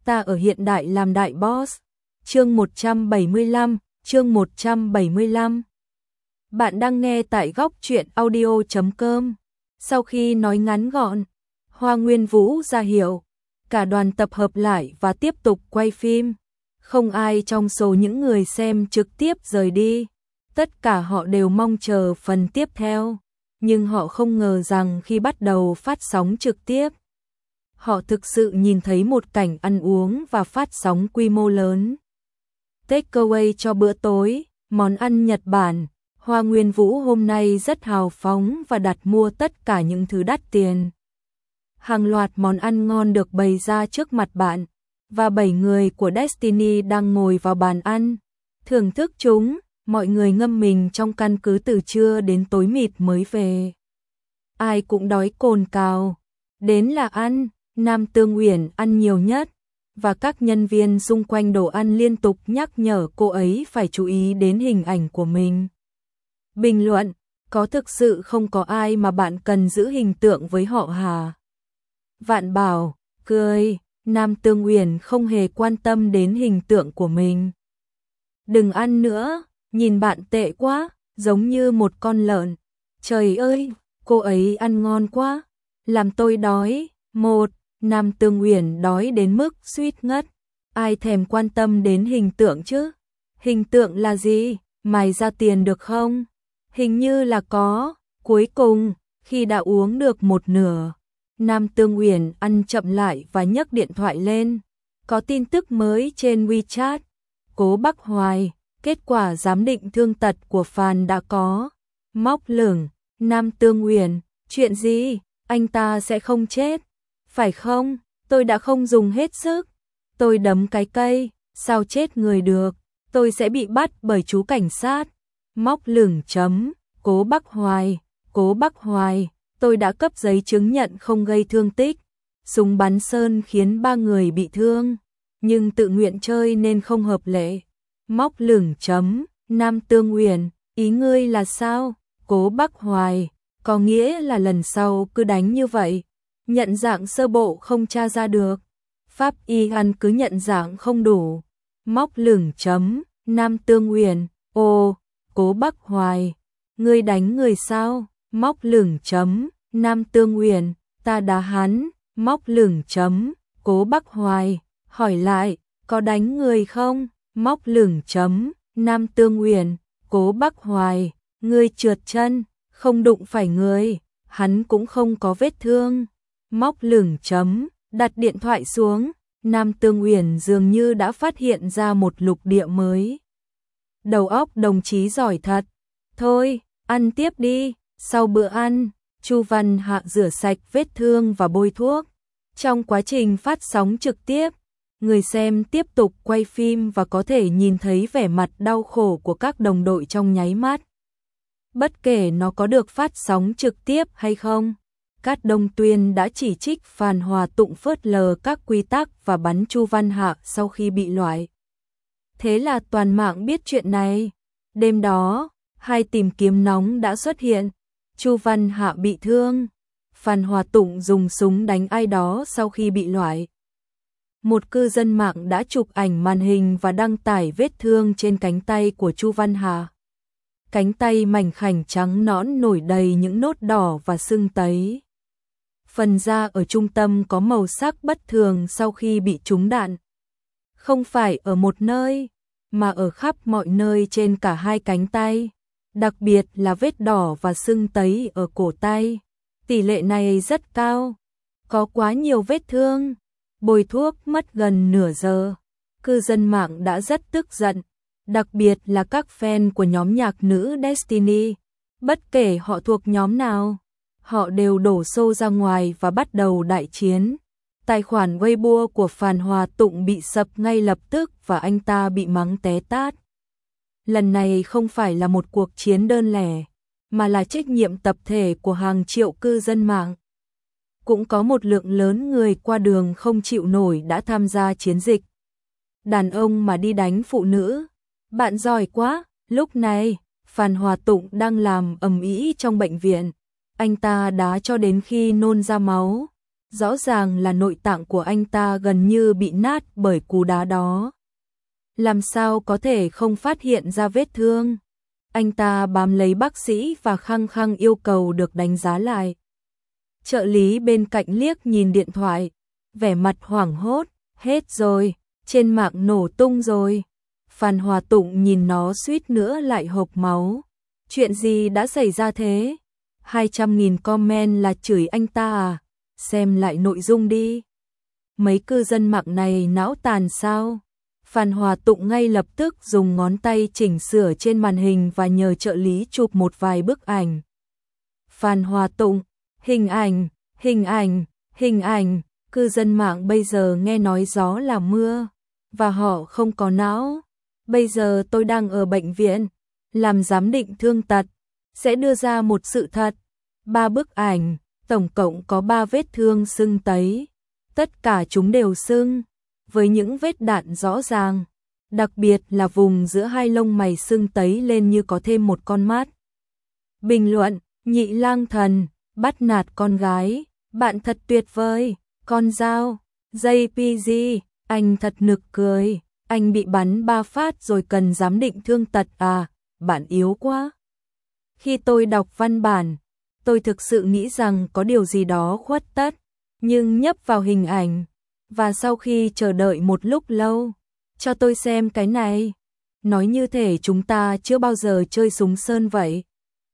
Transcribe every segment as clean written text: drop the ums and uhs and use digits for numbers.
ta ở hiện đại làm đại boss. Chương 175. Bạn đang nghe tại góc truyện audio.com. Sau khi nói ngắn gọn, Hoa Nguyên Vũ ra hiệu, cả đoàn tập hợp lại và tiếp tục quay phim. Không ai trong số những người xem trực tiếp rời đi. Tất cả họ đều mong chờ phần tiếp theo. Nhưng họ không ngờ rằng khi bắt đầu phát sóng trực tiếp, họ thực sự nhìn thấy một cảnh ăn uống và phát sóng quy mô lớn. Takeaway cho bữa tối, món ăn Nhật Bản. Hoa Nguyên Vũ hôm nay rất hào phóng và đặt mua tất cả những thứ đắt tiền. Hàng loạt món ăn ngon được bày ra trước mặt bạn, và 7 người của Destiny đang ngồi vào bàn ăn, thưởng thức chúng. Mọi người ngâm mình trong căn cứ từ trưa đến tối mịt mới về. Ai cũng đói cồn cào. Đến là ăn, Nam Tương Uyển ăn nhiều nhất, và các nhân viên xung quanh đồ ăn liên tục nhắc nhở cô ấy phải chú ý đến hình ảnh của mình. Bình luận, có thực sự không có ai mà bạn cần giữ hình tượng với họ hả? Vạn Bảo, cười, Nam Tương Uyển không hề quan tâm đến hình tượng của mình. Đừng ăn nữa, nhìn bạn tệ quá, giống như một con lợn. Trời ơi, cô ấy ăn ngon quá, làm tôi đói. Nam Tương Uyển đói đến mức suýt ngất. Ai thèm quan tâm đến hình tượng chứ? Hình tượng là gì? Mày ra tiền được không? Hình như là có. Cuối cùng, khi đã uống được một nửa, Nam Tương Uyển ăn chậm lại và nhấc điện thoại lên. Có tin tức mới trên WeChat. Cố Bắc Hoài, kết quả giám định thương tật của Phan đã có. Móc lửng, Nam Tương Uyển, chuyện gì? Anh ta sẽ không chết, phải không? Tôi đã không dùng hết sức. Tôi đấm cái cây, sao chết người được? Tôi sẽ bị bắt bởi chú cảnh sát. Móc lửng chấm, Cố Bắc Hoài, tôi đã cấp giấy chứng nhận không gây thương tích. Súng bắn sơn khiến 3 người bị thương, nhưng tự nguyện chơi nên không hợp lệ. Móc lửng chấm, Nam Tương Uyển, ý ngươi là sao? Cố Bắc Hoài, có nghĩa là lần sau cứ đánh như vậy. Nhận dạng sơ bộ không tra ra được. Pháp y ăn cứ nhận dạng không đủ. Móc lửng chấm, Nam Tương Uyển, ồ, Cố Bắc Hoài, ngươi đánh người sao? Móc lửng chấm, Nam Tương Uyển, ta đá hắn. Móc lửng chấm, Cố Bắc Hoài, hỏi lại, có đánh người không? Móc lửng chấm, Nam Tương Uyển, Cố Bắc Hoài, ngươi trượt chân, không đụng phải người, hắn cũng không có vết thương. Móc lửng chấm, đặt điện thoại xuống, Nam Tương Uyển dường như đã phát hiện ra một lục địa mới. Đầu óc đồng chí giỏi thật. Thôi, ăn tiếp đi. Sau bữa ăn, Chu Văn Hạ rửa sạch vết thương và bôi thuốc. Trong quá trình phát sóng trực tiếp, người xem tiếp tục quay phim và có thể nhìn thấy vẻ mặt đau khổ của các đồng đội trong nháy mắt. Bất kể nó có được phát sóng trực tiếp hay không, Cát Đông Tuyên đã chỉ trích Phan Hòa Tụng phớt lờ các quy tắc và bắn Chu Văn Hạ sau khi bị loại. Thế là toàn mạng biết chuyện này. Đêm đó, 2 tìm kiếm nóng đã xuất hiện. Chu Văn Hạ bị thương. Phan Hòa Tụng dùng súng đánh ai đó sau khi bị loại. Một cư dân mạng đã chụp ảnh màn hình và đăng tải vết thương trên cánh tay của Chu Văn Hạ. Cánh tay mảnh khảnh trắng nõn nổi đầy những nốt đỏ và sưng tấy. Phần da ở trung tâm có màu sắc bất thường sau khi bị trúng đạn. Không phải ở một nơi, mà ở khắp mọi nơi trên cả 2 cánh tay. Đặc biệt là vết đỏ và sưng tấy ở cổ tay. Tỷ lệ này rất cao. Có quá nhiều vết thương. Bôi thuốc mất gần nửa giờ. Cư dân mạng đã rất tức giận. Đặc biệt là các fan của nhóm nhạc nữ Destiny. Bất kể họ thuộc nhóm nào, họ đều đổ xô ra ngoài và bắt đầu đại chiến. Tài khoản Weibo của Phan Hòa Tụng bị sập ngay lập tức và anh ta bị mắng té tát. Lần này không phải là một cuộc chiến đơn lẻ, mà là trách nhiệm tập thể của hàng triệu cư dân mạng. Cũng có một lượng lớn người qua đường không chịu nổi đã tham gia chiến dịch. Đàn ông mà đi đánh phụ nữ, bạn giỏi quá. Lúc này, Phan Hòa Tụng đang làm ầm ĩ trong bệnh viện. Anh ta đá cho đến khi nôn ra máu. Rõ ràng là nội tạng của anh ta gần như bị nát bởi cú đá đó. Làm sao có thể không phát hiện ra vết thương? Anh ta bám lấy bác sĩ và khăng khăng yêu cầu được đánh giá lại. Trợ lý bên cạnh liếc nhìn điện thoại, vẻ mặt hoảng hốt, hết rồi, trên mạng nổ tung rồi. Phan Hòa Tụng nhìn nó suýt nữa lại hộc máu. Chuyện gì đã xảy ra thế? 200.000 comment là chửi anh ta à? Xem lại nội dung đi. Mấy cư dân mạng này não tàn sao? Phan Hòa Tụng ngay lập tức dùng ngón tay chỉnh sửa trên màn hình và nhờ trợ lý chụp một vài bức ảnh. Phan Hòa Tụng, hình ảnh, cư dân mạng bây giờ nghe nói gió là mưa, và họ không có não. Bây giờ tôi đang ở bệnh viện, làm giám định thương tật, sẽ đưa ra một sự thật. 3 bức ảnh, tổng cộng có 3 vết thương sưng tấy. Tất cả chúng đều sưng, với những vết đạn rõ ràng, đặc biệt là vùng giữa hai lông mày sưng tấy lên như có thêm một con mắt. Bình luận, Nhị Lang Thần, bắt nạt con gái, bạn thật tuyệt vời, con dao, JPG, anh thật nực cười, anh bị bắn 3 phát rồi cần giám định thương tật à, bạn yếu quá. Khi tôi đọc văn bản, tôi thực sự nghĩ rằng có điều gì đó khuất tất, nhưng nhấp vào hình ảnh, và sau khi chờ đợi một lúc lâu, cho tôi xem cái này. Nói như thể chúng ta chưa bao giờ chơi súng sơn vậy.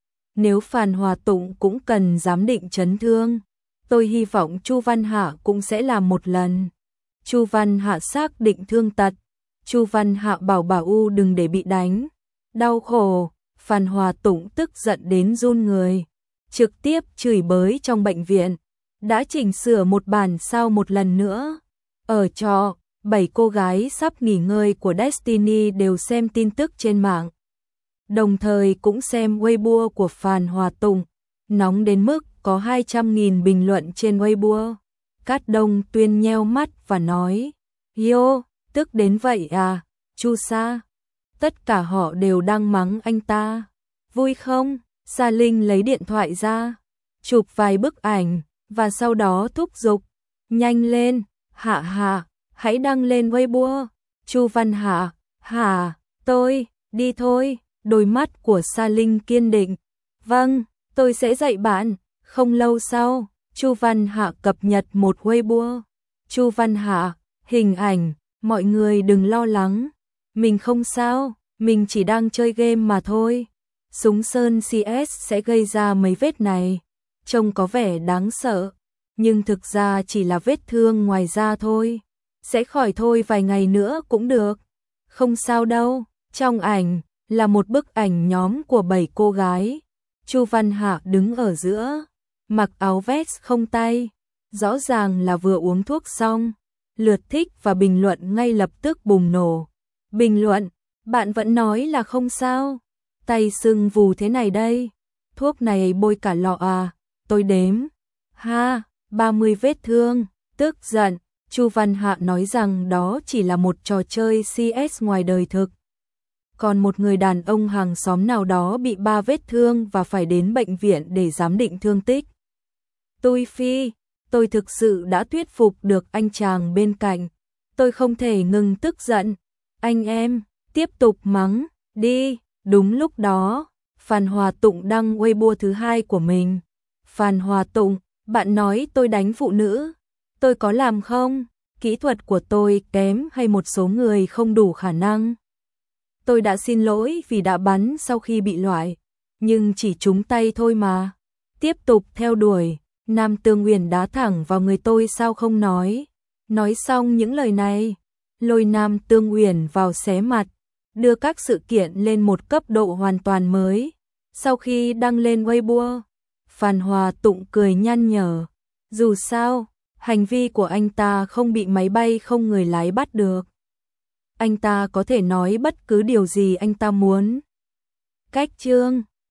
Nếu Phan Hòa Tụng cũng cần giám định chấn thương, tôi hy vọng Chu Văn Hạ cũng sẽ làm một lần. Chu Văn Hạ xác định thương tật. Chu Văn Hạ bảo Bảo U đừng để bị đánh. Đau khổ, Phan Hòa Tụng tức giận đến run người. Trực tiếp chửi bới trong bệnh viện. Đã chỉnh sửa một bản sao một lần nữa. Ở trọ, 7 cô gái sắp nghỉ ngơi của Destiny đều xem tin tức trên mạng. Đồng thời cũng xem Weibo của Phan Hòa Tụng. Nóng đến mức có 200.000 bình luận trên Weibo. Cát Đông Tuyên nheo mắt và nói, Yo, tức đến vậy à, Chu Sa. Tất cả họ đều đang mắng anh ta. Vui không? Sa Linh lấy điện thoại ra, chụp vài bức ảnh, và sau đó thúc giục. Nhanh lên, Hạ Hạ, hãy đăng lên Weibo. Chu Văn Hạ, hả, tôi, đi thôi. Đôi mắt của Sa Linh kiên định. Vâng, tôi sẽ dạy bạn. Không lâu sau, Chu Văn Hạ cập nhật một Weibo. Chu Văn Hạ, hình ảnh, mọi người đừng lo lắng. Mình không sao, mình chỉ đang chơi game mà thôi. Súng sơn CS sẽ gây ra mấy vết này. Trông có vẻ đáng sợ, nhưng thực ra chỉ là vết thương ngoài da thôi. Sẽ khỏi thôi vài ngày nữa cũng được. Không sao đâu. Trong ảnh là một bức ảnh nhóm của 7 cô gái. Chu Văn Hạ đứng ở giữa, mặc áo vest không tay, rõ ràng là vừa uống thuốc xong. Lượt thích và bình luận ngay lập tức bùng nổ. Bình luận, bạn vẫn nói là không sao. Tay sưng vù thế này đây. Thuốc này bôi cả lọ à, tôi đếm. Ha, 30 vết thương, tức giận. Chu Văn Hạ nói rằng đó chỉ là một trò chơi CS ngoài đời thực. Còn một người đàn ông hàng xóm nào đó bị 3 vết thương và phải đến bệnh viện để giám định thương tích. Tôi phi, tôi thực sự đã thuyết phục được anh chàng bên cạnh. Tôi không thể ngừng tức giận. Anh em, tiếp tục mắng, đi. Đúng lúc đó, Phan Hòa Tụng đăng Weibo thứ 2 của mình. Phan Hòa Tụng, bạn nói tôi đánh phụ nữ. Tôi có làm không? Kỹ thuật của tôi kém hay một số người không đủ khả năng? Tôi đã xin lỗi vì đã bắn sau khi bị loại, nhưng chỉ trúng tay thôi mà. Tiếp tục theo đuổi, Nam Tương Uyển đá thẳng vào người tôi sao không nói. Nói xong những lời này, lôi Nam Tương Uyển vào xé mặt, đưa các sự kiện lên một cấp độ hoàn toàn mới. Sau khi đăng lên Weibo, Phan Hòa Tụng cười nhăn nhở. Dù sao, hành vi của anh ta không bị máy bay không người lái bắt được. Anh ta có thể nói bất cứ điều gì anh ta muốn. Cách chương